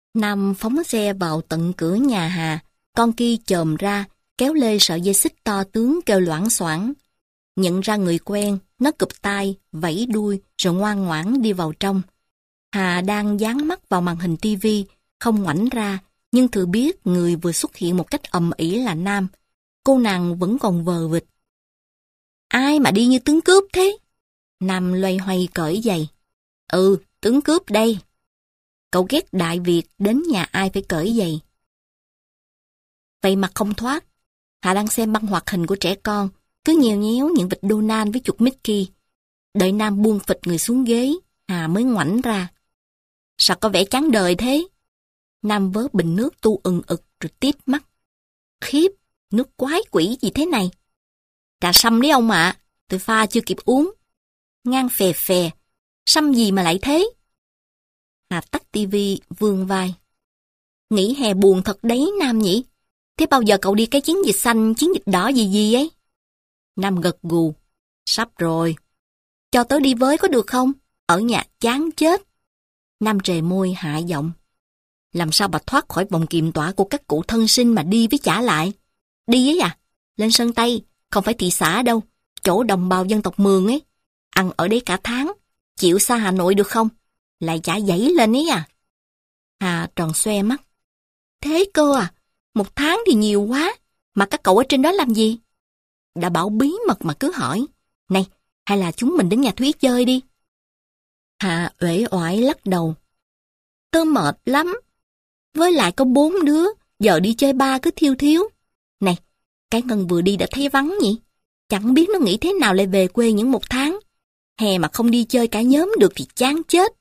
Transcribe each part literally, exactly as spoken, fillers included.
Nam phóng xe vào tận cửa nhà Hà, con kia chồm ra, kéo lê sợi dây xích to tướng kêu loảng xoảng. Nhận ra người quen, nó cụp tai, vẫy đuôi rồi ngoan ngoãn đi vào trong. Hà đang dán mắt vào màn hình tivi, không ngoảnh ra, nhưng thừa biết người vừa xuất hiện một cách ầm ĩ là Nam. Cô nàng vẫn còn vờ vịt. Ai mà đi như tướng cướp thế? Nam loay hoay cởi giày. Ừ, tướng cướp đây. Cậu ghét Đại Việt đến nhà ai phải cởi giày. Vậy mà không thoát. Hà đang xem băng hoạt hình của trẻ con, cứ nhèo nhéo những vịt Donald với chuột Mickey. Đợi Nam buông phịch người xuống ghế, Hà mới ngoảnh ra. Sao có vẻ chán đời thế? Nam vớ bình nước tu ừng ực rồi tít mắt. Khiếp, nước quái quỷ gì thế này? Trà sâm đấy ông ạ, tôi pha chưa kịp uống. Ngang phè phè, sâm gì mà lại thế? Hà tắt tivi vươn vai. Nghỉ hè buồn thật đấy Nam nhỉ? Thế bao giờ cậu đi cái chiến dịch xanh, chiến dịch đỏ gì gì ấy? Nam gật gù. Sắp rồi. Cho tớ đi với có được không? Ở nhà chán chết. Nam trề môi hạ giọng. Làm sao bà thoát khỏi vòng kiềm tỏa của các cụ thân sinh mà đi với trả lại? Đi ấy à? Lên Sơn Tây, không phải thị xã đâu, chỗ đồng bào dân tộc Mường ấy. Ăn ở đấy cả tháng, chịu xa Hà Nội được không? Lại chả dãy lên ấy à? Hà tròn xoe mắt. Thế cơ à? Một tháng thì nhiều quá, mà các cậu ở trên đó làm gì? Đã bảo bí mật mà cứ hỏi. Này, hay là chúng mình đến nhà Thúy chơi đi? Hà uể oải lắc đầu. Tớ mệt lắm. Với lại có bốn đứa, giờ đi chơi ba cứ thiêu thiếu. Này, cái Ngân vừa đi đã thấy vắng nhỉ? Chẳng biết nó nghĩ thế nào lại về quê những một tháng. Hè mà không đi chơi cả nhóm được thì chán chết.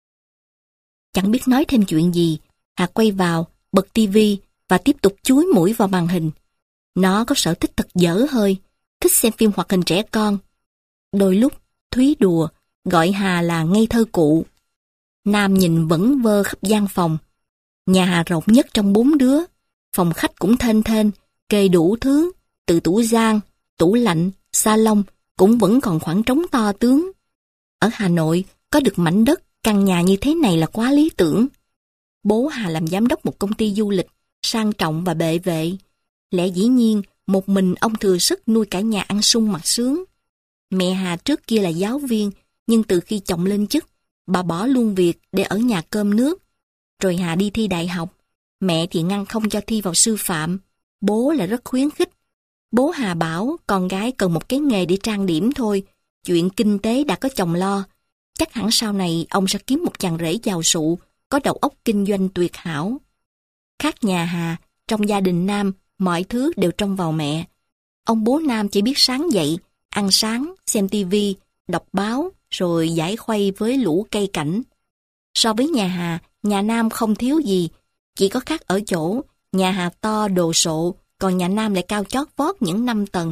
Chẳng biết nói thêm chuyện gì, Hà quay vào, bật tivi và tiếp tục chúi mũi vào màn hình. Nó có sở thích thật dở hơi, thích xem phim hoạt hình trẻ con. Đôi lúc, Thúy đùa, gọi Hà là ngây thơ cụ. Nam nhìn vẩn vơ khắp gian phòng. Nhà Hà rộng nhất trong bốn đứa. Phòng khách cũng thênh thênh, kê đủ thứ, từ tủ giang, tủ lạnh, salon cũng vẫn còn khoảng trống to tướng. Ở Hà Nội, có được mảnh đất, căn nhà như thế này là quá lý tưởng. Bố Hà làm giám đốc một công ty du lịch, sang trọng và bệ vệ. Lẽ dĩ nhiên, một mình ông thừa sức nuôi cả nhà ăn sung mặc sướng. Mẹ Hà trước kia là giáo viên, nhưng từ khi chồng lên chức, bà bỏ luôn việc để ở nhà cơm nước. Rồi Hà đi thi đại học, mẹ thì ngăn không cho thi vào sư phạm, bố lại rất khuyến khích. Bố Hà bảo con gái cần một cái nghề để trang điểm thôi, chuyện kinh tế đã có chồng lo. Chắc hẳn sau này ông sẽ kiếm một chàng rể giàu sụ, có đầu óc kinh doanh tuyệt hảo. Khác nhà Hà, trong gia đình Nam, mọi thứ đều trông vào mẹ. Ông bố Nam chỉ biết sáng dậy, ăn sáng, xem tivi, đọc báo, rồi giải khuây với lũ cây cảnh. So với nhà Hà, nhà Nam không thiếu gì, chỉ có khác ở chỗ, nhà Hà to đồ sộ, còn nhà Nam lại cao chót vót những năm tầng.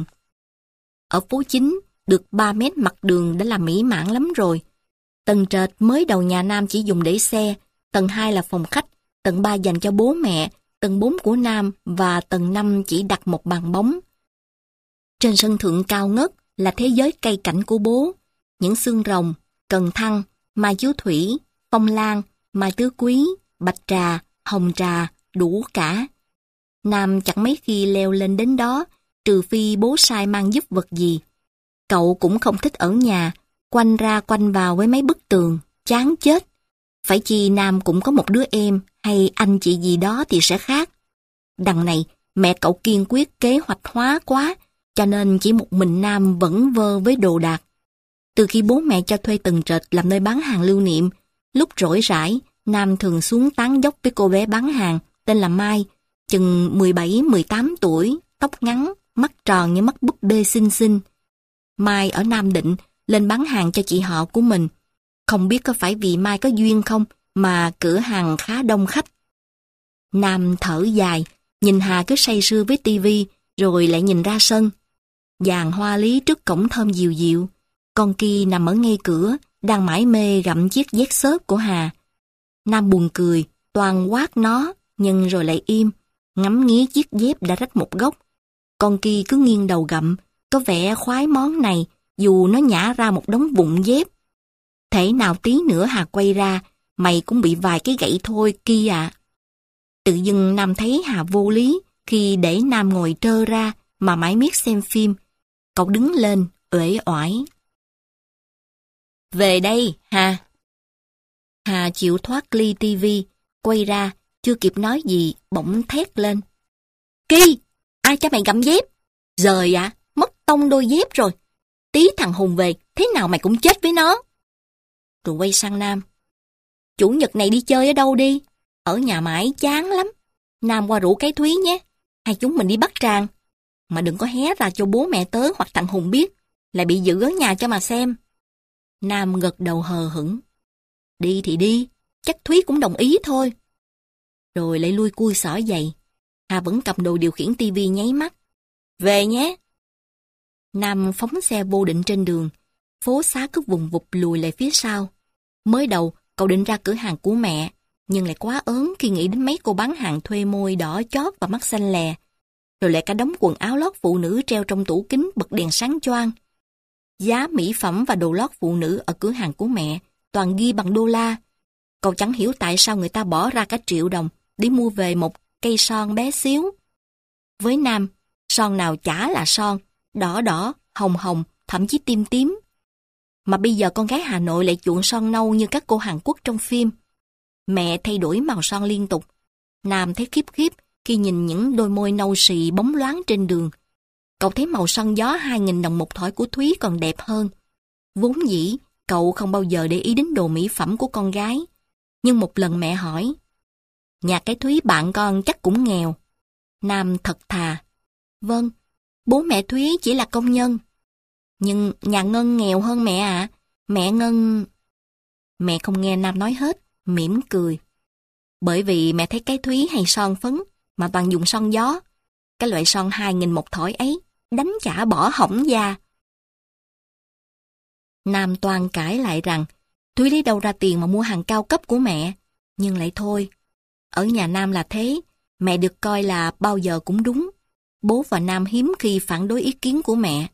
Ở phố chính, được ba mét mặt đường đã là mỹ mãn lắm rồi. Tầng trệt mới đầu nhà Nam chỉ dùng để xe, tầng hai là phòng khách, tầng ba dành cho bố mẹ, tầng bốn của Nam và tầng năm chỉ đặt một bàn bóng. Trên sân thượng cao ngất là thế giới cây cảnh của bố, những xương rồng, cần thăng, mai chiếu thủy, phong lan, mai tứ quý, bạch trà, hồng trà, đủ cả. Nam chẳng mấy khi leo lên đến đó, trừ phi bố sai mang giúp vật gì. Cậu cũng không thích ở nhà, quanh ra quanh vào với mấy bức tường, chán chết. Phải chi Nam cũng có một đứa em hay anh chị gì đó thì sẽ khác. Đằng này, mẹ cậu kiên quyết kế hoạch hóa quá, cho nên chỉ một mình Nam vẫn vơ với đồ đạc. Từ khi bố mẹ cho thuê tầng trệt làm nơi bán hàng lưu niệm, lúc rỗi rãi, Nam thường xuống tán dốc với cô bé bán hàng, tên là Mai, chừng mười bảy mười tám tuổi, tóc ngắn, mắt tròn như mắt búp bê xinh xinh. Mai ở Nam Định, lên bán hàng cho chị họ của mình. Không biết có phải vì Mai có duyên không, mà cửa hàng khá đông khách. Nam thở dài, nhìn Hà cứ say sưa với tivi, rồi lại nhìn ra sân. Dàn hoa lý trước cổng thơm dịu dịu. Con Ki nằm ở ngay cửa, đang mải mê gặm chiếc dép xốp của Hà. Nam buồn cười, toàn quát nó, nhưng rồi lại im, ngắm nghía chiếc dép đã rách một góc. Con Ki cứ nghiêng đầu gặm, có vẻ khoái món này, dù nó nhả ra một đống vụn dép. Thể nào tí nữa Hà quay ra, mày cũng bị vài cái gậy thôi Ki à. Tự dưng Nam thấy Hà vô lý khi để Nam ngồi trơ ra mà mãi miết xem phim. Cậu đứng lên, uể oải. Về đây, Hà. Hà chịu thoát ly tivi, quay ra, chưa kịp nói gì, bỗng thét lên. Ki, ai cho mày gặm dép? Giời ạ, mất tông đôi dép rồi. Tí thằng Hùng về, thế nào mày cũng chết với nó. Rồi quay sang Nam. Chủ nhật này đi chơi ở đâu đi? Ở nhà mãi chán lắm. Nam qua rủ cái Thúy nhé. Hai chúng mình đi Bắc Tràng. Mà đừng có hé ra cho bố mẹ tớ hoặc thằng Hùng biết. Lại bị giữ ở nhà cho mà xem. Nam gật đầu hờ hững. Đi thì đi, chắc Thúy cũng đồng ý thôi. Rồi lại lui cui xỏ giày. Hà vẫn cầm đồ điều khiển tivi nháy mắt. Về nhé. Nam phóng xe vô định trên đường. Phố xá cứ vùng vụt lùi lại phía sau. Mới đầu, cậu định ra cửa hàng của mẹ, nhưng lại quá ớn khi nghĩ đến mấy cô bán hàng thuê môi đỏ chót và mắt xanh lè. Rồi lại cả đống quần áo lót phụ nữ treo trong tủ kính bật đèn sáng choang. Giá mỹ phẩm và đồ lót phụ nữ ở cửa hàng của mẹ toàn ghi bằng đô la. Cậu chẳng hiểu tại sao người ta bỏ ra cả triệu đồng để mua về một cây son bé xíu. Với Nam, son nào chả là son, đỏ đỏ, hồng hồng, thậm chí tím tím. Mà bây giờ con gái Hà Nội lại chuộng son nâu như các cô Hàn Quốc trong phim. Mẹ thay đổi màu son liên tục. Nam thấy khiếp khiếp khi nhìn những đôi môi nâu xì bóng loáng trên đường. Cậu thấy màu son gió hai nghìn đồng một thỏi của Thúy còn đẹp hơn. Vốn dĩ, cậu không bao giờ để ý đến đồ mỹ phẩm của con gái. Nhưng một lần mẹ hỏi, nhà cái Thúy bạn con chắc cũng nghèo. Nam thật thà. Vâng, bố mẹ Thúy chỉ là công nhân. Nhưng nhà Ngân nghèo hơn mẹ ạ. À. Mẹ Ngân... Mẹ không nghe Nam nói hết, mỉm cười. Bởi vì mẹ thấy cái Thúy hay son phấn, mà toàn dùng son gió. Cái loại son hai nghìn một thỏi ấy, đánh chả bỏ hỏng da. Nam toàn cãi lại rằng, Thúy lấy đâu ra tiền mà mua hàng cao cấp của mẹ. Nhưng lại thôi, ở nhà Nam là thế, mẹ được coi là bao giờ cũng đúng. Bố và Nam hiếm khi phản đối ý kiến của mẹ.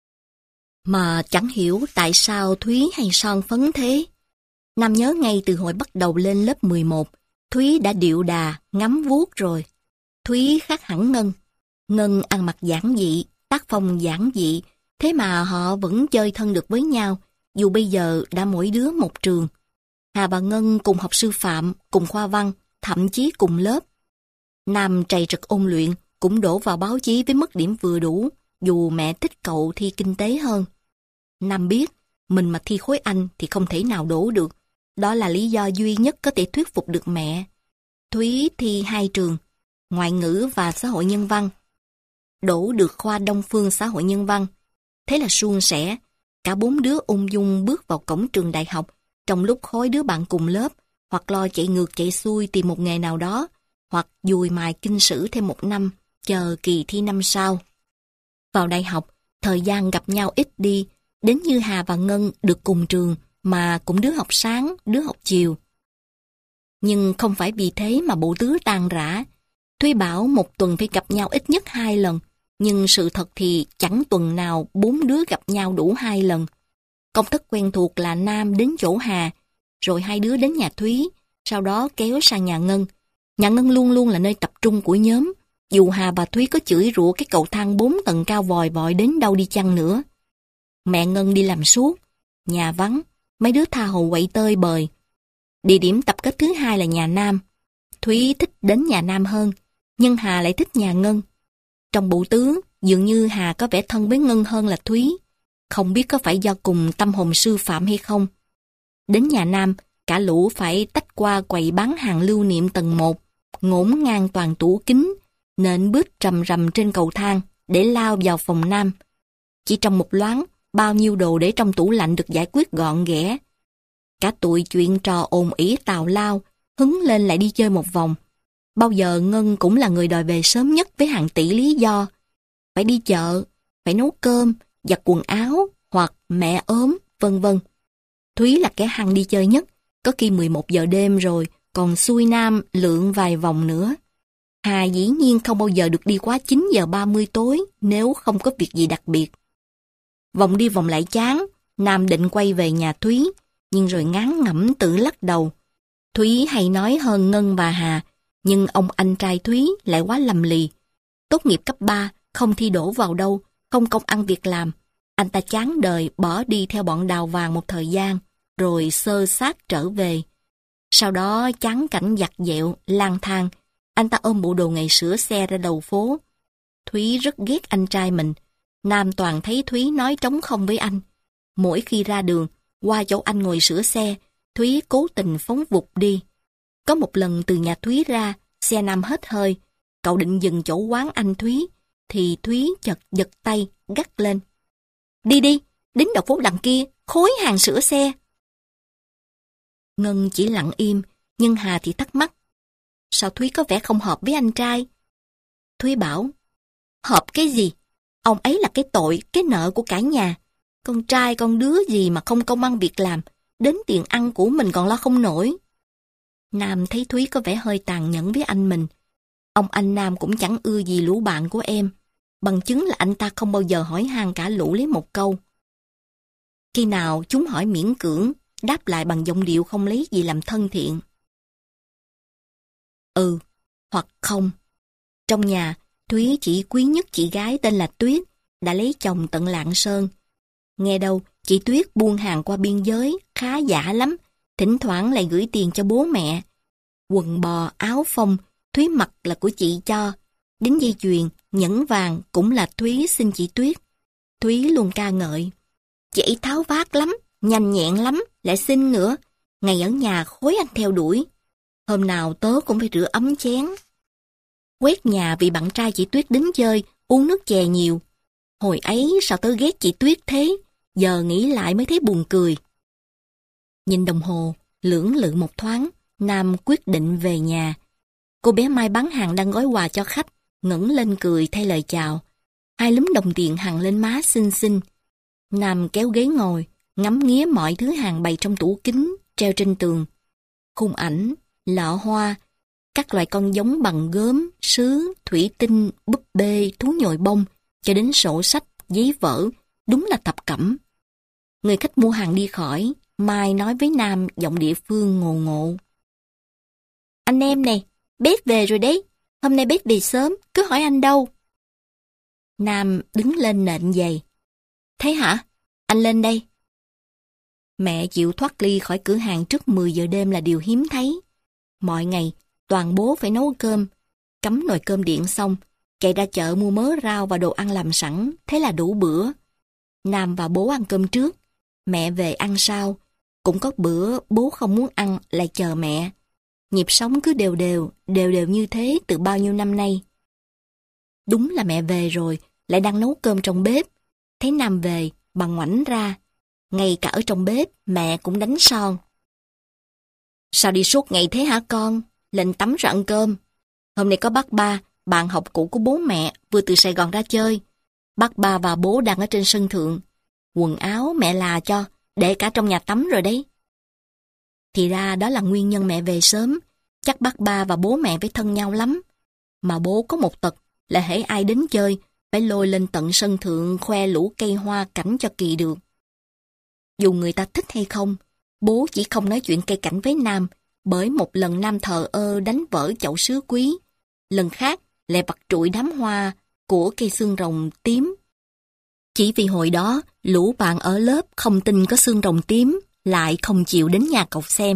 Mà chẳng hiểu tại sao Thúy hay son phấn thế. Nam nhớ ngay từ hồi bắt đầu lên lớp mười một, Thúy đã điệu đà, ngắm vuốt rồi. Thúy khác hẳn Ngân. Ngân ăn mặc giản dị, tác phong giản dị, thế mà họ vẫn chơi thân được với nhau, dù bây giờ đã mỗi đứa một trường. Hà và Ngân cùng học sư phạm, cùng khoa văn, thậm chí cùng lớp. Nam trầy trật ôn luyện, cũng đổ vào báo chí với mức điểm vừa đủ, dù mẹ thích cậu thi kinh tế hơn. Nam biết, mình mà thi khối Anh thì không thể nào đổ được. Đó là lý do duy nhất có thể thuyết phục được mẹ. Thúy thi hai trường, ngoại ngữ và xã hội nhân văn. Đổ được khoa Đông Phương xã hội nhân văn. Thế là suôn sẻ, cả bốn đứa ung dung bước vào cổng trường đại học, trong lúc khối đứa bạn cùng lớp, hoặc lo chạy ngược chạy xuôi tìm một nghề nào đó, hoặc dùi mài kinh sử thêm một năm, chờ kỳ thi năm sau. Vào đại học, thời gian gặp nhau ít đi, đến như Hà và Ngân được cùng trường, mà cũng đứa học sáng, đứa học chiều. Nhưng không phải vì thế mà bộ tứ tan rã. Thúy bảo một tuần phải gặp nhau ít nhất hai lần, nhưng sự thật thì chẳng tuần nào bốn đứa gặp nhau đủ hai lần. Công thức quen thuộc là Nam đến chỗ Hà, rồi hai đứa đến nhà Thúy, sau đó kéo sang nhà Ngân. Nhà Ngân luôn luôn là nơi tập trung của nhóm, dù Hà và Thúy có chửi rủa cái cầu thang bốn tầng cao vòi vọi đến đâu đi chăng nữa. Mẹ Ngân đi làm suốt, nhà vắng, mấy đứa tha hồ quậy tơi bời. Địa điểm tập kết thứ hai là nhà Nam. Thúy thích đến nhà Nam hơn, nhưng Hà lại thích nhà Ngân. Trong bộ tứ, dường như Hà có vẻ thân với Ngân hơn là Thúy. Không biết có phải do cùng tâm hồn sư phạm hay không. Đến nhà Nam, cả lũ phải tách qua quầy bán hàng lưu niệm tầng một, ngổn ngang toàn tủ kính, nện bước rầm rầm trên cầu thang để lao vào phòng Nam. Chỉ trong một loáng, bao nhiêu đồ để trong tủ lạnh được giải quyết gọn ghẽ. Cả tụi chuyện trò ồn ỉ tào lao, hứng lên lại đi chơi một vòng. Bao giờ Ngân cũng là người đòi về sớm nhất với hàng tỷ lý do. Phải đi chợ, phải nấu cơm, giặt quần áo, hoặc mẹ ốm, vân vân. Thúy là kẻ hăng đi chơi nhất, có khi mười một giờ đêm rồi, còn xuôi Nam lượn vài vòng nữa. Hà dĩ nhiên không bao giờ được đi quá chín giờ ba mươi tối nếu không có việc gì đặc biệt. Vòng đi vòng lại chán, Nam định quay về nhà Thúy, nhưng rồi ngán ngẩm tự lắc đầu. Thúy hay nói hơn Ngân và Hà, Nhưng ông anh trai Thúy lại quá lầm lì. Tốt nghiệp cấp ba, không thi đỗ vào đâu, không công ăn việc làm. Anh ta chán đời bỏ đi theo bọn đào vàng một thời gian, rồi xơ xác trở về. Sau đó chán cảnh giặt dẹo, lang thang, anh ta ôm bộ đồ nghề sửa xe ra đầu phố. Thúy rất ghét anh trai mình. Nam toàn thấy Thúy nói trống không với anh. Mỗi khi ra đường, qua chỗ anh ngồi sửa xe, Thúy cố tình phóng vụt đi. Có một lần từ nhà Thúy ra, xe Nam hết hơi. Cậu định dừng chỗ quán anh Thúy, thì Thúy chợt giật tay, gắt lên. Đi đi, đến đầu phố đằng kia, khối hàng sửa xe. Ngân chỉ lặng im, nhưng Hà thì thắc mắc. Sao Thúy có vẻ không hợp với anh trai? Thúy bảo, hợp cái gì? Ông ấy là cái tội, cái nợ của cả nhà. Con trai con đứa gì mà không công ăn việc làm, đến tiền ăn của mình còn lo không nổi. Nam thấy Thúy có vẻ hơi tàn nhẫn với anh mình. Ông anh Nam cũng chẳng ưa gì lũ bạn của em. Bằng chứng là anh ta không bao giờ hỏi han cả lũ lấy một câu. Khi nào chúng hỏi miễn cưỡng, đáp lại bằng giọng điệu không lấy gì làm thân thiện. Ừ, hoặc không. Trong nhà, Thúy chỉ quý nhất chị gái tên là Tuyết, đã lấy chồng tận Lạng Sơn. Nghe đâu, chị Tuyết buôn hàng qua biên giới, khá giả lắm, thỉnh thoảng lại gửi tiền cho bố mẹ. Quần bò, áo phông, Thúy mặc là của chị cho. Đến dây chuyền, nhẫn vàng cũng là Thúy xin chị Tuyết. Thúy luôn ca ngợi. Chị ấy tháo vát lắm, nhanh nhẹn lắm, lại xinh nữa. Ngày ở nhà khối anh theo đuổi. Hôm nào tớ cũng phải rửa ấm chén. Quét nhà vì bạn trai chị Tuyết đến chơi, uống nước chè nhiều. Hồi ấy sao tớ ghét chị Tuyết thế, giờ nghĩ lại mới thấy buồn cười. Nhìn đồng hồ, lưỡng lự một thoáng, Nam quyết định về nhà. Cô bé Mai bán hàng đang gói quà cho khách, ngẩng lên cười thay lời chào. Hai lúm đồng tiền hằn lên má xinh xinh. Nam kéo ghế ngồi, ngắm nghía mọi thứ hàng bày trong tủ kính, treo trên tường. Khung ảnh, lọ hoa, các loại con giống bằng gốm, sứ, thủy tinh, búp bê, thú nhồi bông, cho đến sổ sách, giấy vở, đúng là thập cẩm. Người khách mua hàng đi khỏi, Mai nói với Nam giọng địa phương ngộ ngộ. Anh em nè, bếp về rồi đấy, hôm nay bếp về sớm, cứ hỏi anh đâu. Nam đứng lên nện giày. Thế hả? Anh lên đây. Mẹ chịu thoát ly khỏi cửa hàng trước mười giờ đêm là điều hiếm thấy. Mọi ngày, toàn bố phải nấu cơm, cắm nồi cơm điện xong, chạy ra chợ mua mớ rau và đồ ăn làm sẵn, thế là đủ bữa. Nam và bố ăn cơm trước, mẹ về ăn sau. Cũng có bữa bố không muốn ăn lại chờ mẹ. Nhịp sống cứ đều đều, đều đều như thế từ bao nhiêu năm nay. Đúng là mẹ về rồi, lại đang nấu cơm trong bếp. Thấy Nam về, bà ngoảnh ra. Ngay cả ở trong bếp, mẹ cũng đánh son. Sao đi suốt ngày thế hả con? Lên tắm rồi ăn cơm. Hôm nay có bác Ba, bạn học cũ của bố mẹ, vừa từ Sài Gòn ra chơi. Bác Ba và bố đang ở trên sân thượng. Quần áo mẹ là cho, để cả trong nhà tắm rồi đấy. Thì ra đó là nguyên nhân mẹ về sớm. Chắc bác Ba và bố mẹ phải thân nhau lắm. Mà bố có một tật là hễ ai đến chơi, phải lôi lên tận sân thượng khoe lũ cây hoa cảnh cho kỳ được. Dù người ta thích hay không, bố chỉ không nói chuyện cây cảnh với Nam, bởi một lần Nam thờ ơ đánh vỡ chậu sứ quý, lần khác lại vặt trụi đám hoa của cây xương rồng tím. Chỉ vì hồi đó, lũ bạn ở lớp không tin có xương rồng tím, lại không chịu đến nhà cậu xem.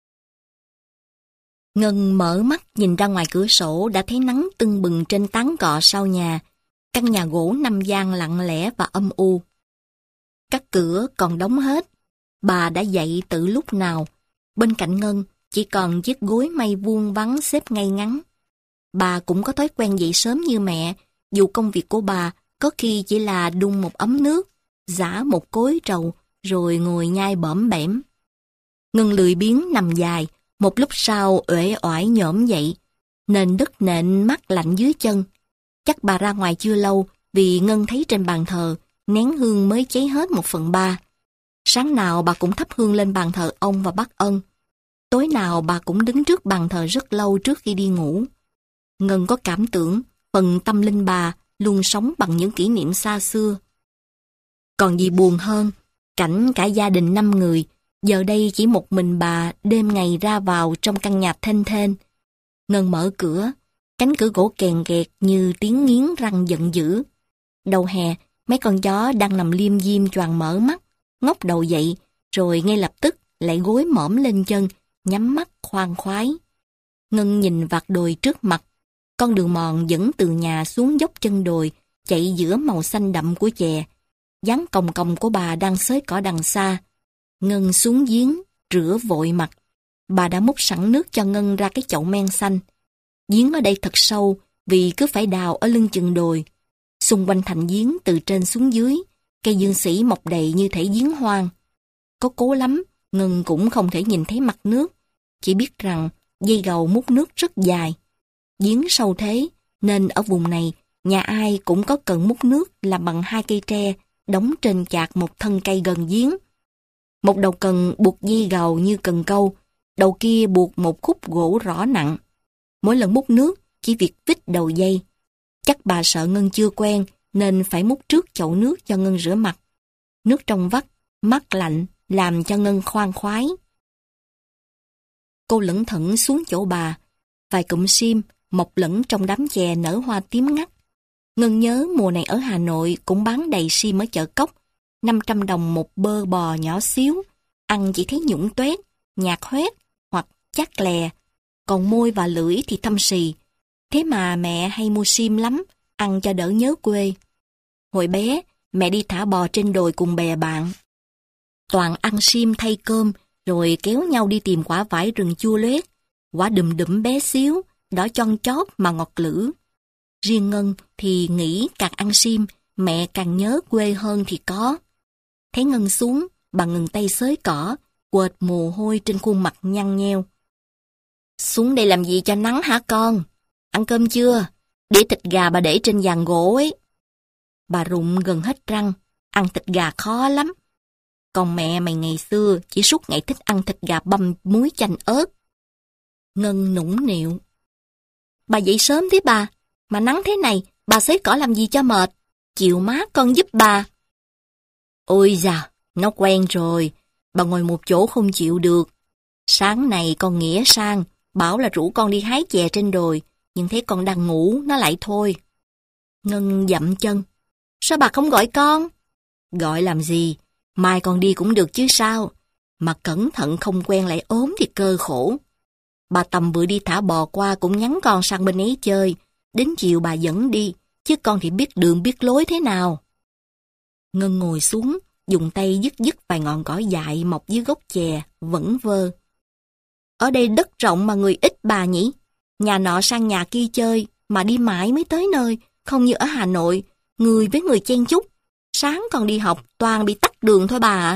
Ngân mở mắt nhìn ra ngoài cửa sổ đã thấy nắng tưng bừng trên tán cọ sau nhà, căn nhà gỗ năm gian lặng lẽ và âm u. Các cửa còn đóng hết, bà đã dậy từ lúc nào. Bên cạnh Ngân chỉ còn chiếc gối mây vuông vắn xếp ngay ngắn. Bà cũng có thói quen dậy sớm như mẹ, dù công việc của bà có khi chỉ là đun một ấm nước, giã một cối trầu, rồi ngồi nhai bõm bẻm. Ngân lười biếng nằm dài, một lúc sau uể oải nhổm dậy, nền đất nện mát lạnh dưới chân. Chắc bà ra ngoài chưa lâu, vì Ngân thấy trên bàn thờ, nén hương mới cháy hết một phần ba. Sáng nào bà cũng thắp hương lên bàn thờ ông và bác Ân. Tối nào bà cũng đứng trước bàn thờ rất lâu trước khi đi ngủ. Ngân có cảm tưởng, phần tâm linh bà luôn sống bằng những kỷ niệm xa xưa. Còn gì buồn hơn, cảnh cả gia đình năm người, giờ đây chỉ một mình bà đêm ngày ra vào trong căn nhà thênh thênh. Ngân mở cửa, cánh cửa gỗ kèn kẹt như tiếng nghiến răng giận dữ. Đầu hè, mấy con chó đang nằm liêm diêm choàng mở mắt, ngóc đầu dậy, rồi ngay lập tức lại gối mõm lên chân, nhắm mắt khoan khoái. Ngân nhìn vạt đồi trước mặt, con đường mòn dẫn từ nhà xuống dốc chân đồi, chạy giữa màu xanh đậm của chè. Dáng còng còng của bà đang xới cỏ đằng xa. Ngân xuống giếng, rửa vội mặt. Bà đã múc sẵn nước cho Ngân ra cái chậu men xanh. Giếng ở đây thật sâu, vì cứ phải đào ở lưng chừng đồi. Xung quanh thành giếng từ trên xuống dưới, cây dương sỉ mọc đầy như thể giếng hoang. Có cố lắm, Ngân cũng không thể nhìn thấy mặt nước, chỉ biết rằng dây gầu múc nước rất dài. Giếng sâu thế, nên ở vùng này, nhà ai cũng có cần múc nước làm bằng hai cây tre, đóng trên chạc một thân cây gần giếng. Một đầu cần buộc dây gầu như cần câu, đầu kia buộc một khúc gỗ rõ nặng. Mỗi lần múc nước, chỉ việc vít đầu dây. Chắc bà sợ Ngân chưa quen, nên phải múc trước chậu nước cho Ngân rửa mặt. Nước trong vắt, mát lạnh, làm cho Ngân khoan khoái. Cô lững thững xuống chỗ bà, vài cụm sim mọc lẫn trong đám chè nở hoa tím ngắt. Ngân nhớ mùa này ở Hà Nội cũng bán đầy sim ở chợ cóc, năm trăm đồng một bơ bò nhỏ xíu, ăn chỉ thấy nhũng toét, nhạt hoét hoặc chát lè, còn môi và lưỡi thì thâm xì. Thế mà mẹ hay mua sim lắm, ăn cho đỡ nhớ quê. Hồi bé, mẹ đi thả bò trên đồi cùng bè bạn. Toàn ăn sim thay cơm, rồi kéo nhau đi tìm quả vải rừng chua loét, quả đùm đụm bé xíu, đỏ chon chót mà ngọt lử. Riêng Ngân thì nghĩ càng ăn sim, mẹ càng nhớ quê hơn thì có. Thấy Ngân xuống, bà ngừng tay xới cỏ, quệt mồ hôi trên khuôn mặt nhăn nheo. Xuống đây làm gì cho nắng hả con? Ăn cơm chưa? Đĩa thịt gà bà để trên giàn gỗ ấy. Bà rụng gần hết răng, ăn thịt gà khó lắm. Còn mẹ mày ngày xưa chỉ suốt ngày thích ăn thịt gà băm muối chanh ớt. Ngân nũng nịu. Bà dậy sớm thế bà, mà nắng thế này, bà xới cỏ làm gì cho mệt? Chịu má con giúp bà. Ôi da, nó quen rồi, bà ngồi một chỗ không chịu được. Sáng này con Nghĩa sang, bảo là rủ con đi hái chè trên đồi, nhưng thấy con đang ngủ, nó lại thôi. Ngân dậm chân. Sao bà không gọi con? Gọi làm gì? Mai con đi cũng được chứ sao? Mà cẩn thận không quen lại ốm thì cơ khổ. Bà Tầm vừa đi thả bò qua cũng nhắn con sang bên ấy chơi. Đến chiều bà dẫn đi, chứ con thì biết đường biết lối thế nào. Ngân ngồi xuống, dùng tay dứt dứt vài ngọn cỏ dại mọc dưới gốc chè, vẩn vơ. Ở đây đất rộng mà người ít bà nhỉ? Nhà nọ sang nhà kia chơi, mà đi mãi mới tới nơi, không như ở Hà Nội, người với người chen chúc. Sáng còn đi học, toàn bị tắc đường thôi bà ạ.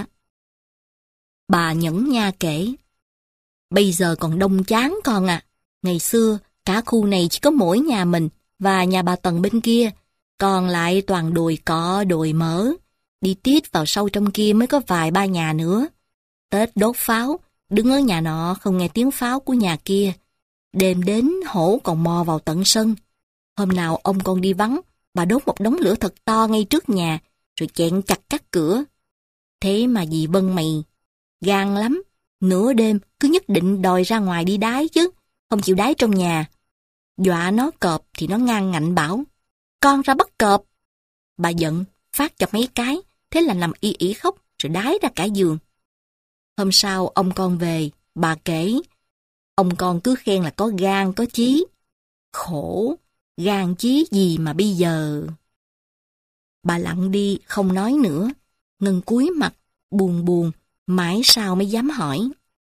Bà nhẫn nha kể. Bây giờ còn đông chán con à. Ngày xưa, cả khu này chỉ có mỗi nhà mình và nhà bà Tần bên kia, còn lại toàn đồi cỏ, đồi mỡ. Đi tít vào sâu trong kia mới có vài ba nhà nữa. Tết đốt pháo, đứng ở nhà nọ không nghe tiếng pháo của nhà kia. Đêm đến hổ còn mò vào tận sân. Hôm nào ông con đi vắng, bà đốt một đống lửa thật to ngay trước nhà, rồi chẹn chặt các cửa. Thế mà dì Vân mày gan lắm, nửa đêm cứ nhất định đòi ra ngoài đi đái chứ, không chịu đái trong nhà. Dọa nó cọp thì nó ngang ngạnh bảo, con ra bắt cọp. Bà giận, phát cho mấy cái, thế là nằm y ỉ khóc rồi đái ra cả giường. Hôm sau ông con về, bà kể, ông con cứ khen là có gan có chí. Khổ, gan chí gì mà bây giờ. Bà lặng đi, không nói nữa. Ngân cúi mặt, buồn buồn, mãi sau mới dám hỏi.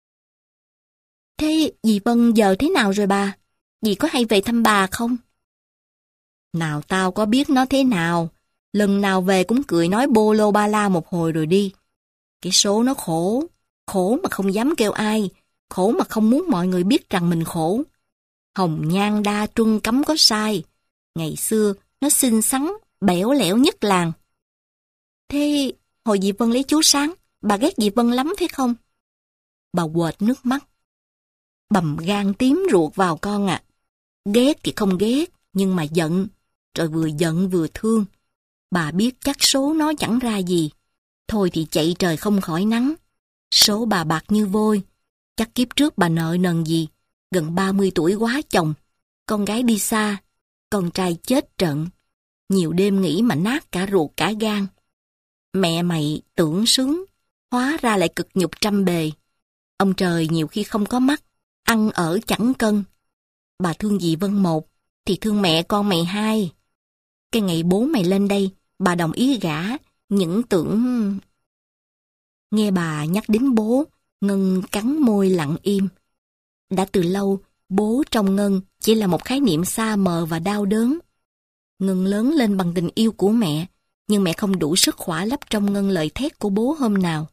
Thế dì Vân giờ thế nào rồi bà? Dì có hay về thăm bà không? Nào tao có biết nó thế nào. Lần nào về cũng cười nói bô lô ba la một hồi rồi đi. Cái số nó khổ. Khổ mà không dám kêu ai. Khổ mà không muốn mọi người biết rằng mình khổ. Hồng nhan đa truân cấm có sai. Ngày xưa nó xinh xắn, bẽo lẽo nhất làng. Thế hồi dì Vân lấy chú Sáng, bà ghét dì Vân lắm thế không? Bà quệt nước mắt. Bầm gan tím ruột vào con ạ. À. Ghét thì không ghét, nhưng mà giận. Rồi vừa giận vừa thương. Bà biết chắc số nó chẳng ra gì. Thôi thì chạy trời không khỏi nắng. Số bà bạc như vôi. Chắc kiếp trước bà nợ nần gì. gần ba mươi tuổi quá chồng, con gái đi xa, con trai chết trận. Nhiều đêm nghĩ mà nát cả ruột cả gan. Mẹ mày tưởng sướng, hóa ra lại cực nhục trăm bề. Ông trời nhiều khi không có mắt, ăn ở chẳng cân. Bà thương dì Vân một, thì thương mẹ con mày hai. Cái ngày bố mày lên đây, bà đồng ý gả, những tưởng... Nghe bà nhắc đến bố, Ngân cắn môi lặng im. Đã từ lâu, bố trong Ngân chỉ là một khái niệm xa mờ và đau đớn. Ngân lớn lên bằng tình yêu của mẹ, nhưng mẹ không đủ sức khỏa lấp trong Ngân lời thét của bố hôm nào.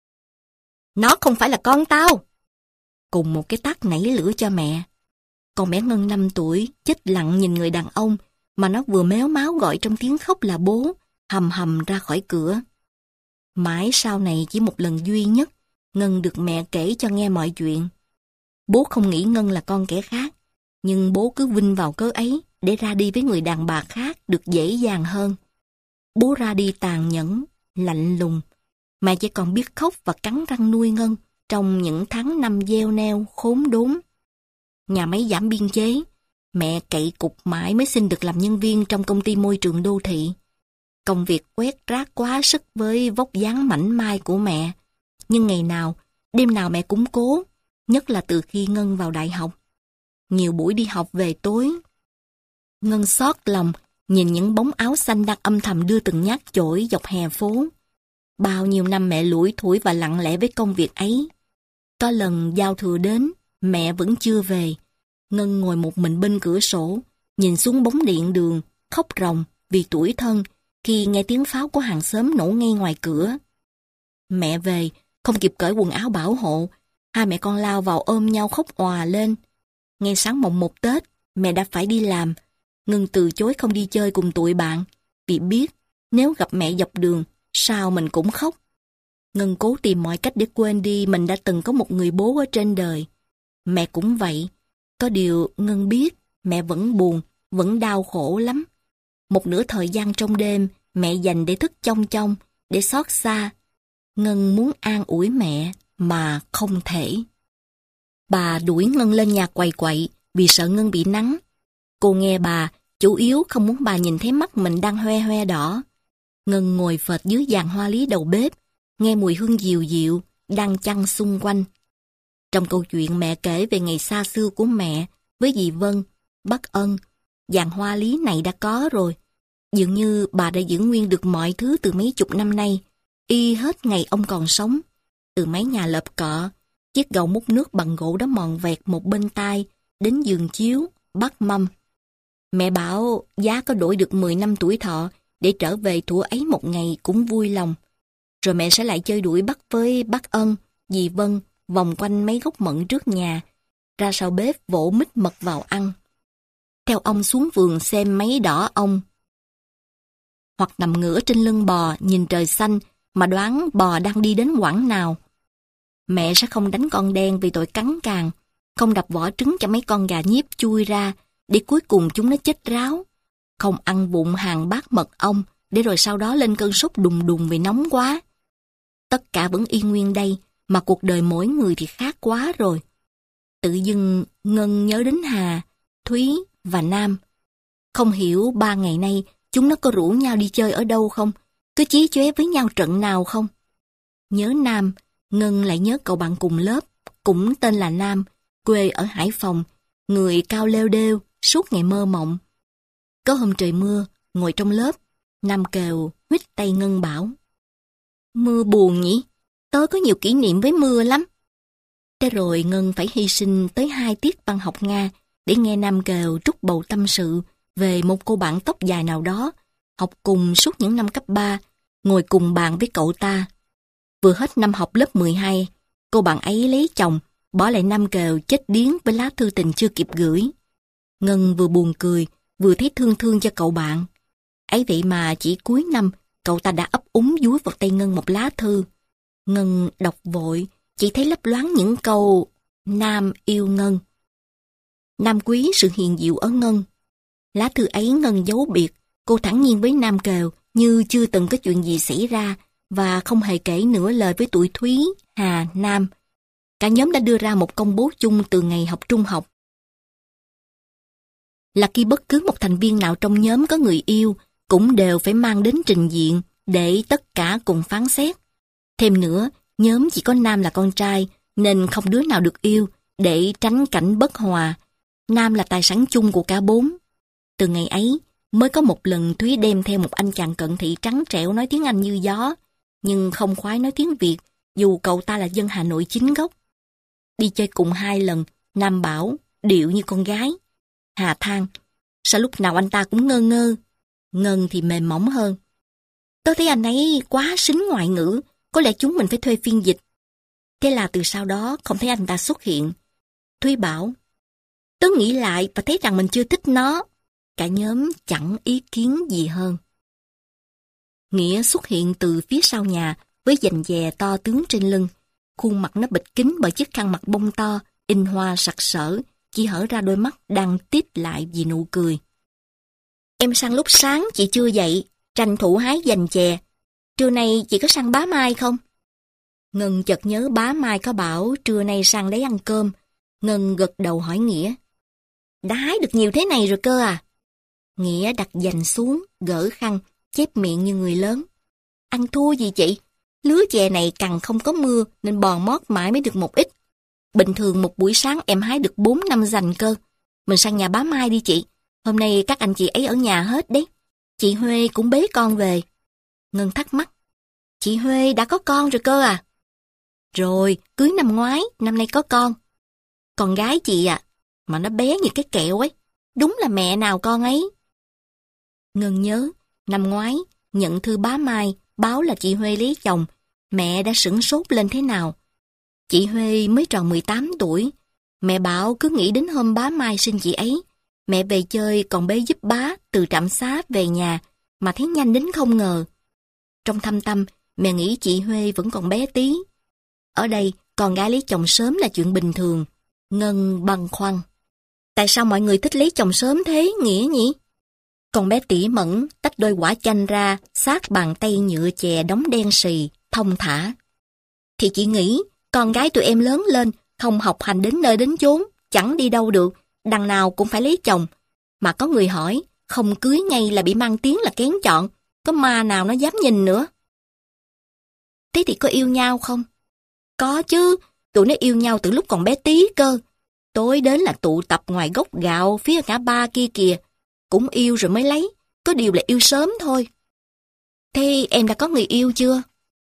Nó không phải là con tao! Cùng một cái tát nảy lửa cho mẹ. Còn bé Ngân năm tuổi, chết lặng nhìn người đàn ông mà nó vừa méo máu gọi trong tiếng khóc là bố, hầm hầm ra khỏi cửa. Mãi sau này chỉ một lần duy nhất, Ngân được mẹ kể cho nghe mọi chuyện. Bố không nghĩ Ngân là con kẻ khác, nhưng bố cứ vinh vào cớ ấy để ra đi với người đàn bà khác được dễ dàng hơn. Bố ra đi tàn nhẫn, lạnh lùng, mẹ chỉ còn biết khóc và cắn răng nuôi Ngân trong những tháng năm gieo neo khốn đốn. Nhà máy giảm biên chế, mẹ cậy cục mãi mới xin được làm nhân viên trong công ty môi trường đô thị. Công việc quét rác quá sức với vóc dáng mảnh mai của mẹ. Nhưng ngày nào, đêm nào mẹ cũng cố, nhất là từ khi Ngân vào đại học. Nhiều buổi đi học về tối, Ngân xót lòng nhìn những bóng áo xanh đang âm thầm đưa từng nhát chổi dọc hè phố. Bao nhiêu năm mẹ lủi thủi và lặng lẽ với công việc ấy. Có lần giao thừa đến, mẹ vẫn chưa về. Ngân ngồi một mình bên cửa sổ, nhìn xuống bóng điện đường, khóc ròng vì tủi thân khi nghe tiếng pháo của hàng xóm nổ ngay ngoài cửa. Mẹ về, không kịp cởi quần áo bảo hộ, hai mẹ con lao vào ôm nhau khóc òa lên. Ngay sáng mồng một Tết, mẹ đã phải đi làm. Ngân từ chối không đi chơi cùng tụi bạn, vì biết nếu gặp mẹ dọc đường, sao mình cũng khóc. Ngân cố tìm mọi cách để quên đi mình đã từng có một người bố ở trên đời. Mẹ cũng vậy. Có điều Ngân biết mẹ vẫn buồn, vẫn đau khổ lắm. Một nửa thời gian trong đêm mẹ dành để thức chong chong, để xót xa. Ngân muốn an ủi mẹ mà không thể. Bà đuổi Ngân lên nhà quầy quậy vì sợ Ngân bị nắng. Cô nghe bà, chủ yếu không muốn bà nhìn thấy mắt mình đang hoe hoe đỏ. Ngân ngồi phệt dưới giàn hoa lý đầu bếp, nghe mùi hương dịu dịu đang chăng xung quanh. Trong câu chuyện mẹ kể về ngày xa xưa của mẹ với dì Vân, bác Ân, giàn hoa lý này đã có rồi. Dường như bà đã giữ nguyên được mọi thứ từ mấy chục năm nay, y hết ngày ông còn sống. Từ mái nhà lợp cọ, chiếc gầu múc nước bằng gỗ đá mòn vẹt một bên tai, đến giường chiếu, bát mâm. Mẹ bảo giá có đổi được mười năm tuổi thọ để trở về thuở ấy một ngày cũng vui lòng. Rồi mẹ sẽ lại chơi đuổi bắt với bác Ân, dì Vân, vòng quanh mấy gốc mận trước nhà, ra sau bếp vỗ mít mật vào ăn. Theo ông xuống vườn xem mấy đỏ ong. Hoặc nằm ngửa trên lưng bò nhìn trời xanh mà đoán bò đang đi đến quãng nào. Mẹ sẽ không đánh con đen vì tội cắn càng, không đập vỏ trứng cho mấy con gà nhiếp chui ra để cuối cùng chúng nó chết ráo, không ăn vụng hàng bát mật ong để rồi sau đó lên cơn sốt đùng đùng vì nóng quá. Tất cả vẫn y nguyên đây, mà cuộc đời mỗi người thì khác quá rồi. Tự dưng Ngân nhớ đến Hà, Thúy và Nam. Không hiểu ba ngày nay chúng nó có rủ nhau đi chơi ở đâu không? Cứ chí chóe với nhau trận nào không? Nhớ Nam, Ngân lại nhớ cậu bạn cùng lớp, cũng tên là Nam, quê ở Hải Phòng, người cao lêu đêu, suốt ngày mơ mộng. Có hôm trời mưa, ngồi trong lớp, Nam kêu huýt tay Ngân bảo: "Mưa buồn nhỉ? Tớ có nhiều kỷ niệm với mưa lắm." Thế rồi Ngân phải hy sinh tới hai tiết văn học Nga để nghe Nam kêu trút bầu tâm sự về một cô bạn tóc dài nào đó, học cùng suốt những năm cấp ba, ngồi cùng bàn với cậu ta. Vừa hết năm học lớp mười hai, cô bạn ấy lấy chồng, bỏ lại Nam kêu chết điếng với lá thư tình chưa kịp gửi. Ngân vừa buồn cười, vừa thấy thương thương cho cậu bạn. Ấy vậy mà chỉ cuối năm, cậu ta đã ấp úng dúi vào tay Ngân một lá thư. Ngân đọc vội, chỉ thấy lấp loáng những câu Nam yêu Ngân. Nam quý sự hiền diệu ở Ngân. Lá thư ấy Ngân giấu biệt, cô thản nhiên với Nam kêu như chưa từng có chuyện gì xảy ra và không hề kể nửa lời với tụi Thúy, Hà, Nam. Cả nhóm đã đưa ra một công bố chung từ ngày học trung học. Là khi bất cứ một thành viên nào trong nhóm có người yêu, cũng đều phải mang đến trình diện để tất cả cùng phán xét. Thêm nữa, nhóm chỉ có nam là con trai, nên không đứa nào được yêu, để tránh cảnh bất hòa. Nam là tài sản chung của cả bốn. Từ ngày ấy, mới có một lần Thúy đem theo một anh chàng cận thị trắng trẻo nói tiếng Anh như gió, nhưng không khoái nói tiếng Việt, dù cậu ta là dân Hà Nội chính gốc. Đi chơi cùng hai lần, Nam bảo, điệu như con gái. Hà than, sao lúc nào anh ta cũng ngơ ngơ. Ngân thì mềm mỏng hơn. Tôi thấy anh ấy quá xính ngoại ngữ, có lẽ chúng mình phải thuê phiên dịch. Thế là từ sau đó không thấy anh ta xuất hiện. Thúy bảo, tớ nghĩ lại và thấy rằng mình chưa thích nó. Cả nhóm chẳng ý kiến gì hơn. Nghĩa xuất hiện từ phía sau nhà với dành dè to tướng trên lưng. Khuôn mặt nó bịt kín bởi chiếc khăn mặt bông to, in hoa sặc sỡ, chỉ hở ra đôi mắt đang tít lại vì nụ cười. Em sang lúc sáng chị chưa dậy, tranh thủ hái dành chè. Trưa nay chị có sang Bá Mai không? Ngân chợt nhớ Bá Mai có bảo trưa nay sang đấy ăn cơm. Ngân gật đầu hỏi Nghĩa. Đã hái được nhiều thế này rồi cơ à? Nghĩa đặt dành xuống, gỡ khăn, chép miệng như người lớn. Ăn thua gì chị? Lứa chè này cằn không có mưa nên bòn mót mãi mới được một ít. Bình thường một buổi sáng em hái được bốn năm dành cơ. Mình sang nhà Bá Mai đi chị. Hôm nay các anh chị ấy ở nhà hết đấy. Chị Huê cũng bế con về. Ngân thắc mắc. Chị Huê đã có con rồi cơ à? Rồi, cưới năm ngoái, năm nay có con. Con gái chị à, mà nó bé như cái kẹo ấy. Đúng là mẹ nào con ấy. Ngân nhớ, năm ngoái, nhận thư Bá Mai báo là chị Huê lấy chồng. Mẹ đã sửng sốt lên thế nào. Chị Huê mới tròn mười tám tuổi. Mẹ bảo cứ nghĩ đến hôm Bá Mai sinh chị ấy. Mẹ về chơi còn bế giúp bá từ trạm xá về nhà mà thấy nhanh đến không ngờ. Trong thâm tâm, mẹ nghĩ chị Huê vẫn còn bé tí. Ở đây, con gái lấy chồng sớm là chuyện bình thường. Ngân băn khoăn. Tại sao mọi người thích lấy chồng sớm thế, Nghĩa nhỉ? Con bé tỉ mẫn tách đôi quả chanh ra, sát bàn tay nhựa chè đóng đen xì, thông thả. Thì chị nghĩ, con gái tụi em lớn lên, không học hành đến nơi đến chốn, chẳng đi đâu được, đằng nào cũng phải lấy chồng. Mà có người hỏi, không cưới ngay là bị mang tiếng là kén chọn, có ma nào nó dám nhìn nữa. Thế thì có yêu nhau không? Có chứ, tụi nó yêu nhau từ lúc còn bé tí cơ. Tối đến là tụ tập ngoài gốc gạo phía ngã ba kia kìa. Cũng yêu rồi mới lấy, có điều là yêu sớm thôi. Thế em đã có người yêu chưa?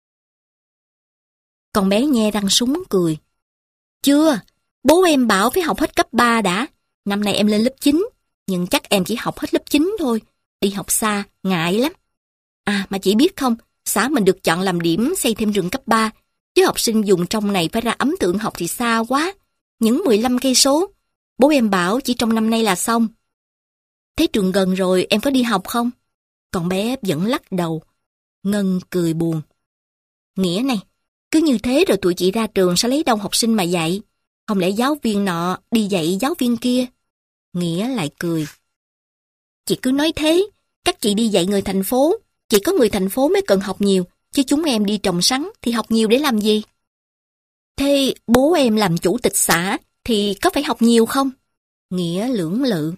Con bé nhe răng súng cười. Chưa, bố em bảo phải học hết cấp ba đã. Năm nay em lên lớp chín, nhưng chắc em chỉ học hết lớp chín thôi. Đi học xa, ngại lắm. À mà chị biết không, xã mình được chọn làm điểm xây thêm trường cấp ba, chứ học sinh dùng trong này phải ra Ấm Tượng học thì xa quá. Những mười lăm cây số. Bố em bảo chỉ trong năm nay là xong. Thế trường gần rồi em có đi học không? Con bé vẫn lắc đầu. Ngân cười buồn. Nghĩa này, cứ như thế rồi tụi chị ra trường sẽ lấy đâu học sinh mà dạy. Không lẽ giáo viên nọ đi dạy giáo viên kia? Nghĩa lại cười. Chị cứ nói thế, các chị đi dạy người thành phố, chỉ có người thành phố mới cần học nhiều, chứ chúng em đi trồng sắn thì học nhiều để làm gì? Thế bố em làm chủ tịch xã thì có phải học nhiều không? Nghĩa lưỡng lự.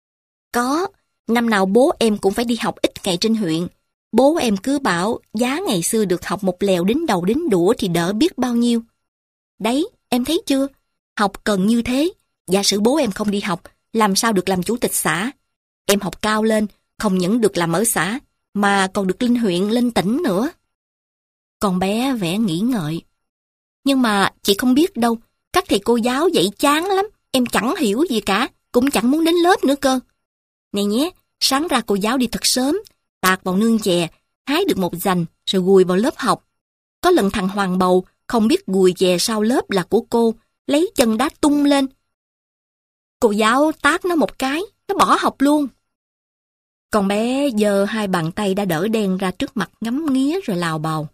Có, năm nào bố em cũng phải đi học ít ngày trên huyện. Bố em cứ bảo giá ngày xưa được học một lèo đến đầu đến đũa thì đỡ biết bao nhiêu. Đấy, em thấy chưa? Học cần như thế. Giả sử bố em không đi học, làm sao được làm chủ tịch xã? Em học cao lên, không những được làm ở xã, mà còn được lên huyện, lên tỉnh nữa. Con bé vẻ nghĩ ngợi. Nhưng mà chị không biết đâu, các thầy cô giáo dạy chán lắm, em chẳng hiểu gì cả, cũng chẳng muốn đến lớp nữa cơ. Này nhé, sáng ra cô giáo đi thật sớm, tạt vào nương chè, hái được một dành, rồi gùi vào lớp học. Có lần thằng Hoàng Bầu không biết gùi chè sau lớp là của cô, lấy chân đá tung lên. Cô giáo tát nó một cái, nó bỏ học luôn. Con bé giơ hai bàn tay đã đỡ đen ra trước mặt ngắm nghía rồi lào bào.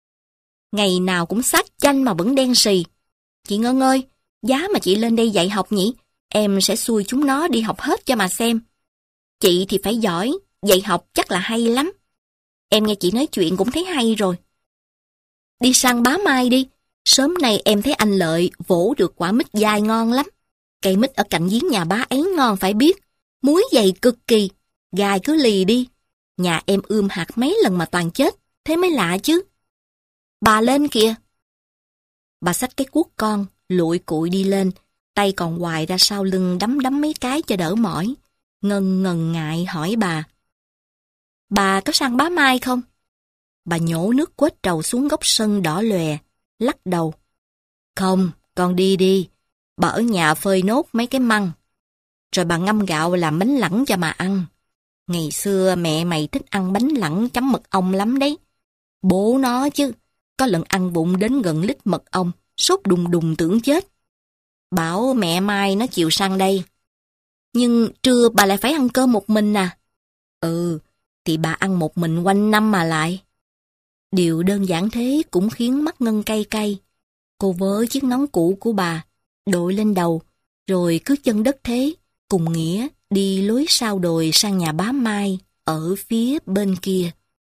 Ngày nào cũng sát chanh mà vẫn đen xì. Chị Ngân ơi, giá mà chị lên đây dạy học nhỉ, em sẽ xui chúng nó đi học hết cho mà xem. Chị thì phải giỏi, dạy học chắc là hay lắm. Em nghe chị nói chuyện cũng thấy hay rồi. Đi sang Bá Mai đi, Sớm nay em thấy anh Lợi vỗ được quả mít dai ngon lắm. Cây mít ở cạnh giếng nhà bá ấy ngon phải biết. Muối dày cực kỳ, gai cứ lì đi. Nhà em ươm hạt mấy lần mà toàn chết, thế mới lạ chứ. Bà lên kìa. Bà xách cái cuốc con, lụi cụi đi lên, tay còn hoài ra sau lưng đấm đấm mấy cái cho đỡ mỏi. Ngân ngần ngại hỏi bà. Bà có sang Bá Mai không? Bà nhổ nước quết trầu xuống góc sân đỏ lòe, lắc đầu. Không, con đi đi. Bà ở nhà phơi nốt mấy cái măng. Rồi bà ngâm gạo làm bánh lẳng cho mà ăn. Ngày xưa mẹ mày thích ăn bánh lẳng chấm mật ong lắm đấy. Bố nó chứ, có lần ăn bụng đến gần lít mật ong, sốt đùng đùng tưởng chết. Bảo mẹ mai nó chịu sang đây. Nhưng trưa bà lại phải ăn cơm một mình à? Ừ, thì bà ăn một mình quanh năm mà lại. Điều đơn giản thế cũng khiến mắt Ngân cay cay. Cô vớ chiếc nón cũ của bà, đội lên đầu, rồi cứ chân đất thế, cùng Nghĩa đi lối sau đồi sang nhà bá Mai ở phía bên kia.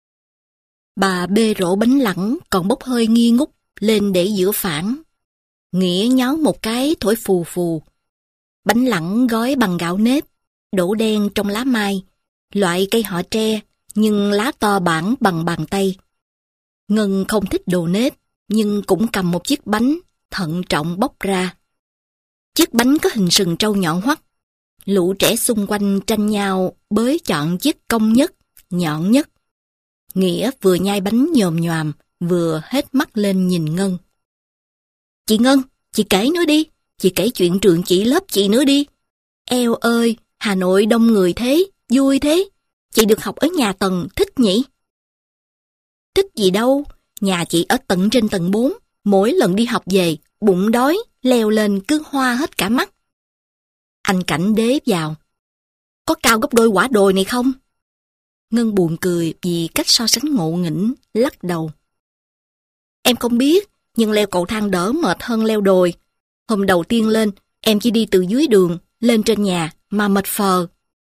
Bà bê rổ bánh lẳng còn bốc hơi nghi ngút lên để giữa phản. Nghĩa nháo một cái thổi phù phù. Bánh lẳng gói bằng gạo nếp, đổ đen trong lá mai, loại cây họ tre nhưng lá to bản bằng bàn tay. Ngân không thích đồ nếp nhưng cũng cầm một chiếc bánh thận trọng bóc ra. Chiếc bánh có hình sừng trâu nhọn hoắt. Lũ trẻ xung quanh tranh nhau bới chọn chiếc cong nhất, nhọn nhất. Nghĩa vừa nhai bánh nhồm nhoàm, vừa hết mắt lên nhìn Ngân. Chị Ngân, chị kể nữa đi, chị kể chuyện trường chị lớp chị nữa đi. Eo ơi, Hà Nội đông người thế, vui thế. Chị được học ở nhà tầng, thích nhỉ? Thích gì đâu, nhà chị ở tận trên tầng bốn, mỗi lần đi học về, bụng đói, leo lên cứ hoa hết cả mắt. Anh Cảnh đế vào. Có cao gấp đôi quả đồi này không? Ngân buồn cười vì cách so sánh ngộ nghĩnh, lắc đầu. Em không biết, nhưng leo cầu thang đỡ mệt hơn leo đồi. Hôm đầu tiên lên, em chỉ đi từ dưới đường, lên trên nhà, mà mệt phờ.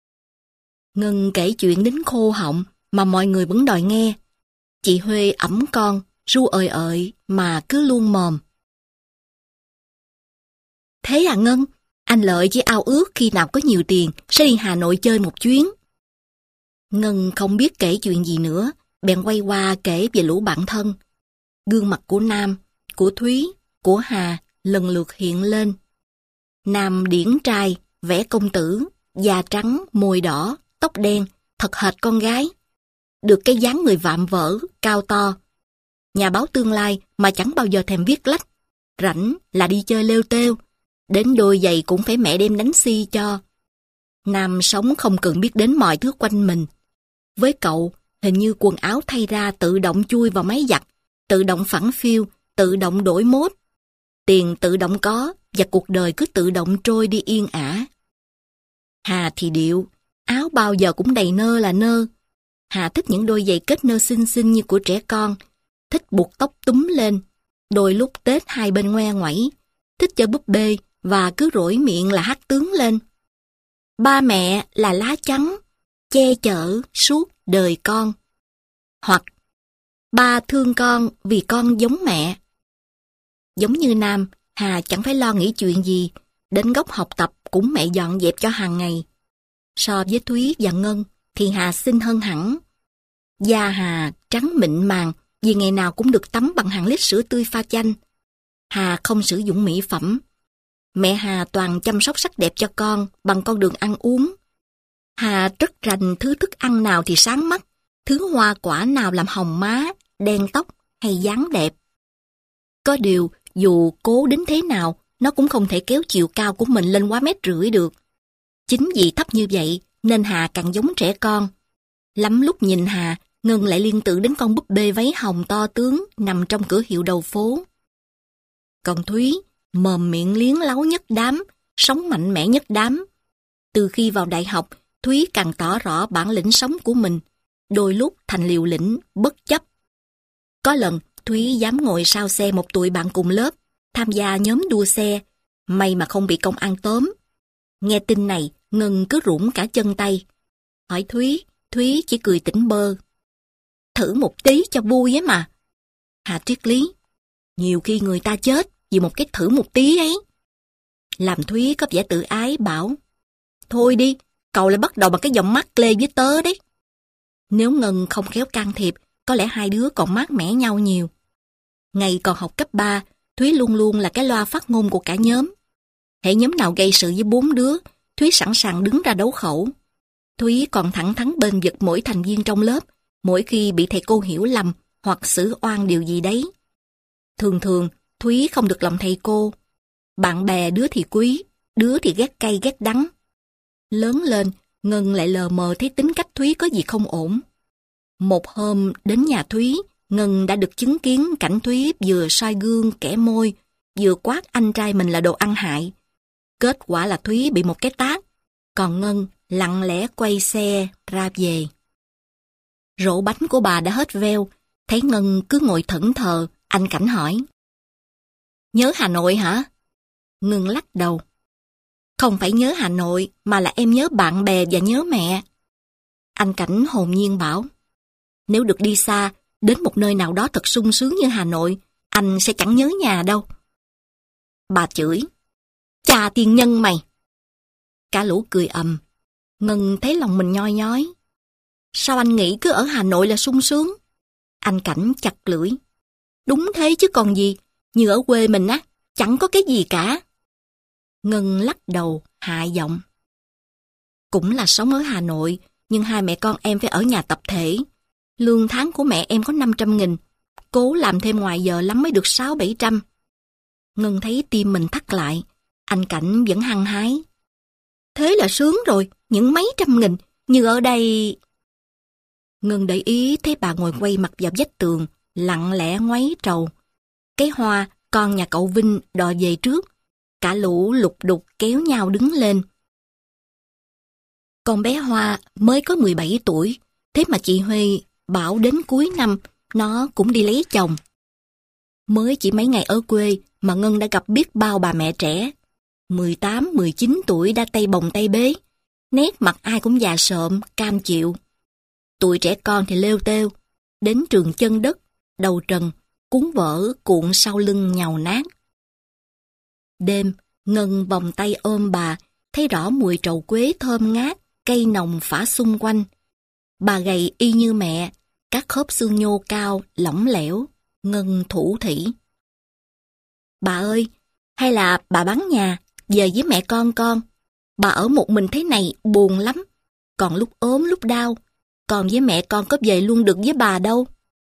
Ngân kể chuyện đến khô họng, mà mọi người vẫn đòi nghe. Chị Huê ẵm con, ru ời ợi, mà cứ luôn mồm. Thế à Ngân, anh Lợi chỉ ao ước khi nào có nhiều tiền, sẽ đi Hà Nội chơi một chuyến. Ngân không biết kể chuyện gì nữa, bèn quay qua kể về lũ bạn thân. Gương mặt của Nam, của Thúy, của Hà lần lượt hiện lên. Nam điển trai, vẽ công tử, da trắng, môi đỏ, tóc đen, thật hệt con gái. Được cái dáng người vạm vỡ, cao to. Nhà báo tương lai mà chẳng bao giờ thèm viết lách. Rảnh là đi chơi lêu têu, đến đôi giày cũng phải mẹ đem đánh xi cho. Nam sống không cần biết đến mọi thứ quanh mình. Với cậu, hình như quần áo thay ra tự động chui vào máy giặt, tự động phẳng phiu, tự động đổi mốt. Tiền tự động có, và cuộc đời cứ tự động trôi đi yên ả. Hà thì điệu, áo bao giờ cũng đầy nơ là nơ. Hà thích những đôi giày kết nơ xinh xinh như của trẻ con, thích buộc tóc túm lên, đôi lúc tết hai bên ngoe ngoẩy, thích chơi búp bê và cứ rỗi miệng là hát tướng lên. Ba mẹ là lá chắn, che chở suốt đời con. Hoặc ba thương con vì con giống mẹ. Giống như Nam, Hà chẳng phải lo nghĩ chuyện gì, đến góc học tập cũng mẹ dọn dẹp cho hàng ngày. So với Thúy và Ngân thì Hà xinh hơn hẳn. Da Hà trắng mịn màng vì ngày nào cũng được tắm bằng hàng lít sữa tươi pha chanh. Hà không sử dụng mỹ phẩm. Mẹ Hà toàn chăm sóc sắc đẹp cho con bằng con đường ăn uống. Hà rất rành thứ thức ăn nào thì sáng mắt, thứ hoa quả nào làm hồng má, đen tóc hay dáng đẹp. Có điều, dù cố đến thế nào, nó cũng không thể kéo chiều cao của mình lên quá mét rưỡi được. Chính vì thấp như vậy, nên Hà càng giống trẻ con. Lắm lúc nhìn Hà, Ngân lại liên tưởng đến con búp bê váy hồng to tướng nằm trong cửa hiệu đầu phố. Còn Thúy, mồm miệng liến láu nhất đám, sống mạnh mẽ nhất đám. Từ khi vào đại học, Thúy càng tỏ rõ bản lĩnh sống của mình, đôi lúc thành liều lĩnh, bất chấp. Có lần, Thúy dám ngồi sau xe một tụi bạn cùng lớp, tham gia nhóm đua xe, may mà không bị công an tóm. Nghe tin này, Ngân cứ rủng cả chân tay. Hỏi Thúy, Thúy chỉ cười tỉnh bơ. Thử một tí cho vui ấy mà. Hà triết lý. Nhiều khi người ta chết vì một cái thử một tí ấy. Làm Thúy có vẻ tự ái bảo, thôi đi, cậu lại bắt đầu bằng cái giọng mắc lê với tớ đấy. Nếu Ngân không khéo can thiệp, có lẽ hai đứa còn mát mẻ nhau nhiều. Ngày còn học cấp ba, Thúy luôn luôn là cái loa phát ngôn của cả nhóm. Hễ nhóm nào gây sự với bốn đứa, Thúy sẵn sàng đứng ra đấu khẩu. Thúy còn thẳng thắn bênh vực mỗi thành viên trong lớp, mỗi khi bị thầy cô hiểu lầm hoặc xử oan điều gì đấy. Thường thường, Thúy không được lòng thầy cô. Bạn bè đứa thì quý, đứa thì ghét cay ghét đắng. Lớn lên, Ngân lại lờ mờ thấy tính cách Thúy có gì không ổn. Một hôm đến nhà Thúy, Ngân đã được chứng kiến cảnh Thúy vừa soi gương kẻ môi, vừa quát anh trai mình là đồ ăn hại. Kết quả là Thúy bị một cái tát, còn Ngân lặng lẽ quay xe ra về. Rổ bánh của bà đã hết veo, thấy Ngân cứ ngồi thẫn thờ, anh Cảnh hỏi. Nhớ Hà Nội hả? Ngân lắc đầu. Không phải nhớ Hà Nội, mà là em nhớ bạn bè và nhớ mẹ. Anh Cảnh hồn nhiên bảo. Nếu được đi xa, đến một nơi nào đó thật sung sướng như Hà Nội, anh sẽ chẳng nhớ nhà đâu. Bà chửi. Chà tiền nhân mày. Cả lũ cười ầm. Ngân thấy lòng mình nhoi nhói. Sao anh nghĩ cứ ở Hà Nội là sung sướng? Anh Cảnh chặt lưỡi. Đúng thế chứ còn gì, như ở quê mình á, chẳng có cái gì cả. Ngân lắc đầu, hạ giọng. Cũng là sống ở Hà Nội, nhưng hai mẹ con em phải ở nhà tập thể. Lương tháng của mẹ em có năm trăm nghìn, cố làm thêm ngoài giờ lắm mới được sáu bảy trăm. Ngân thấy tim mình thắt lại, anh Cảnh vẫn hăng hái. Thế là sướng rồi, những mấy trăm nghìn, như ở đây... Ngân để ý thấy bà ngồi quay mặt vào vách tường, lặng lẽ ngoáy trầu. Cái Hoa, con nhà cậu Vinh đòi về trước, cả lũ lục đục kéo nhau đứng lên. Con bé Hoa mới có mười bảy tuổi, thế mà chị Huê bảo đến cuối năm nó cũng đi lấy chồng. Mới chỉ mấy ngày ở quê mà Ngân đã gặp biết bao bà mẹ trẻ. mười tám, mười chín tuổi đã tay bồng tay bế, nét mặt ai cũng già sợm, cam chịu. Tụi trẻ con thì lêu têu, đến trường chân đất, đầu trần, cuốn vở cuộn sau lưng nhàu nát. Đêm, Ngân vòng tay ôm bà, thấy rõ mùi trầu quế thơm ngát, cây nồng phả xung quanh. Bà gầy y như mẹ, các khớp xương nhô cao, lỏng lẻo. Ngân thủ thỉ. Bà ơi, hay là bà bán nhà, về với mẹ con con. Bà ở một mình thế này buồn lắm. Còn lúc ốm lúc đau, còn với mẹ con có về luôn được với bà đâu.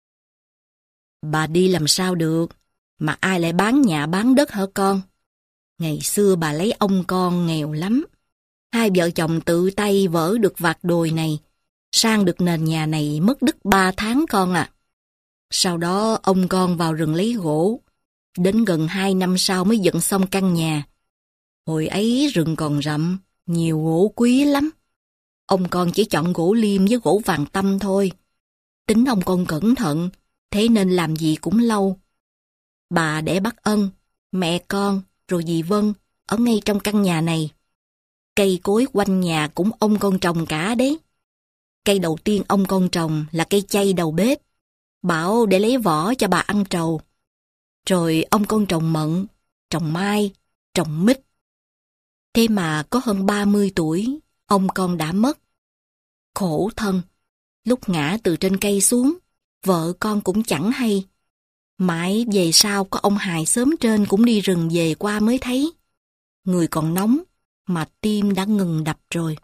Bà đi làm sao được, mà ai lại bán nhà bán đất hả con? Ngày xưa bà lấy ông con nghèo lắm. Hai vợ chồng tự tay vỡ được vạt đồi này, sang được nền nhà này mất đứt ba tháng con à. Sau đó ông con vào rừng lấy gỗ, đến gần hai năm sau mới dựng xong căn nhà. Hồi ấy rừng còn rậm, nhiều gỗ quý lắm. Ông con chỉ chọn gỗ liêm với gỗ vàng tăm thôi. Tính ông con cẩn thận, thế nên làm gì cũng lâu. Bà để bác Ân, mẹ con, rồi dì Vân ở ngay trong căn nhà này. Cây cối quanh nhà cũng ông con trồng cả đấy. Cây đầu tiên ông con trồng là cây chây đầu bếp, bảo để lấy vỏ cho bà ăn trầu. Rồi ông con trồng mận, trồng mai, trồng mít. Thế mà có hơn ba mươi tuổi, ông con đã mất. Khổ thân, lúc ngã từ trên cây xuống, vợ con cũng chẳng hay. Mãi về sau có ông Hài xóm trên cũng đi rừng về qua mới thấy. Người còn nóng, mà tim đã ngừng đập rồi.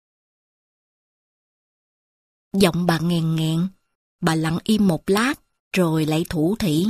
Giọng bà nghèn nghẹn, bà lặng im một lát, rồi lại thủ thỉ.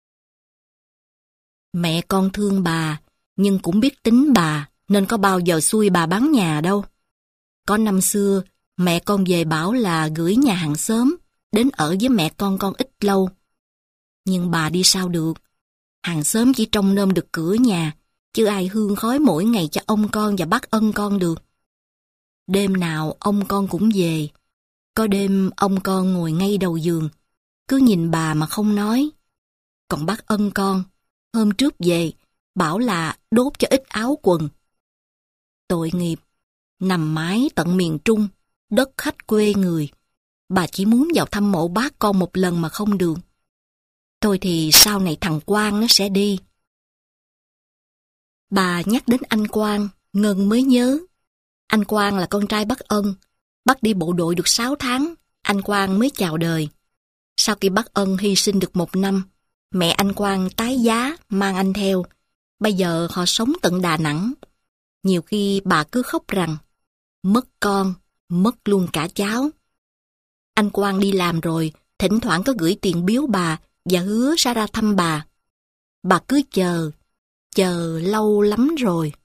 Mẹ con thương bà, nhưng cũng biết tính bà, nên có bao giờ xui bà bán nhà đâu. Có năm xưa, mẹ con về bảo là gửi nhà hàng xóm, đến ở với mẹ con con ít lâu. Nhưng bà đi sao được, hàng xóm chỉ trông nom được cửa nhà, chứ ai hương khói mỗi ngày cho ông con và bác Ân con được. Đêm nào ông con cũng về, có đêm ông con ngồi ngay đầu giường, cứ nhìn bà mà không nói. Còn bác Ân con, hôm trước về, bảo là đốt cho ít áo quần. Tội nghiệp, nằm mái tận miền Trung, đất khách quê người. Bà chỉ muốn vào thăm mộ bác con một lần mà không được. Tôi thì sau này thằng Quang nó sẽ đi. Bà nhắc đến anh Quang, Ngân mới nhớ. Anh Quang là con trai bác Ân. Bác đi bộ đội được sáu tháng, anh Quang mới chào đời. Sau khi bác Ân hy sinh được một năm, mẹ anh Quang tái giá mang anh theo. Bây giờ họ sống tận Đà Nẵng. Nhiều khi bà cứ khóc rằng mất con, mất luôn cả cháu. Anh Quang đi làm rồi, thỉnh thoảng có gửi tiền biếu bà và hứa sẽ ra thăm bà. Bà cứ chờ, chờ lâu lắm rồi.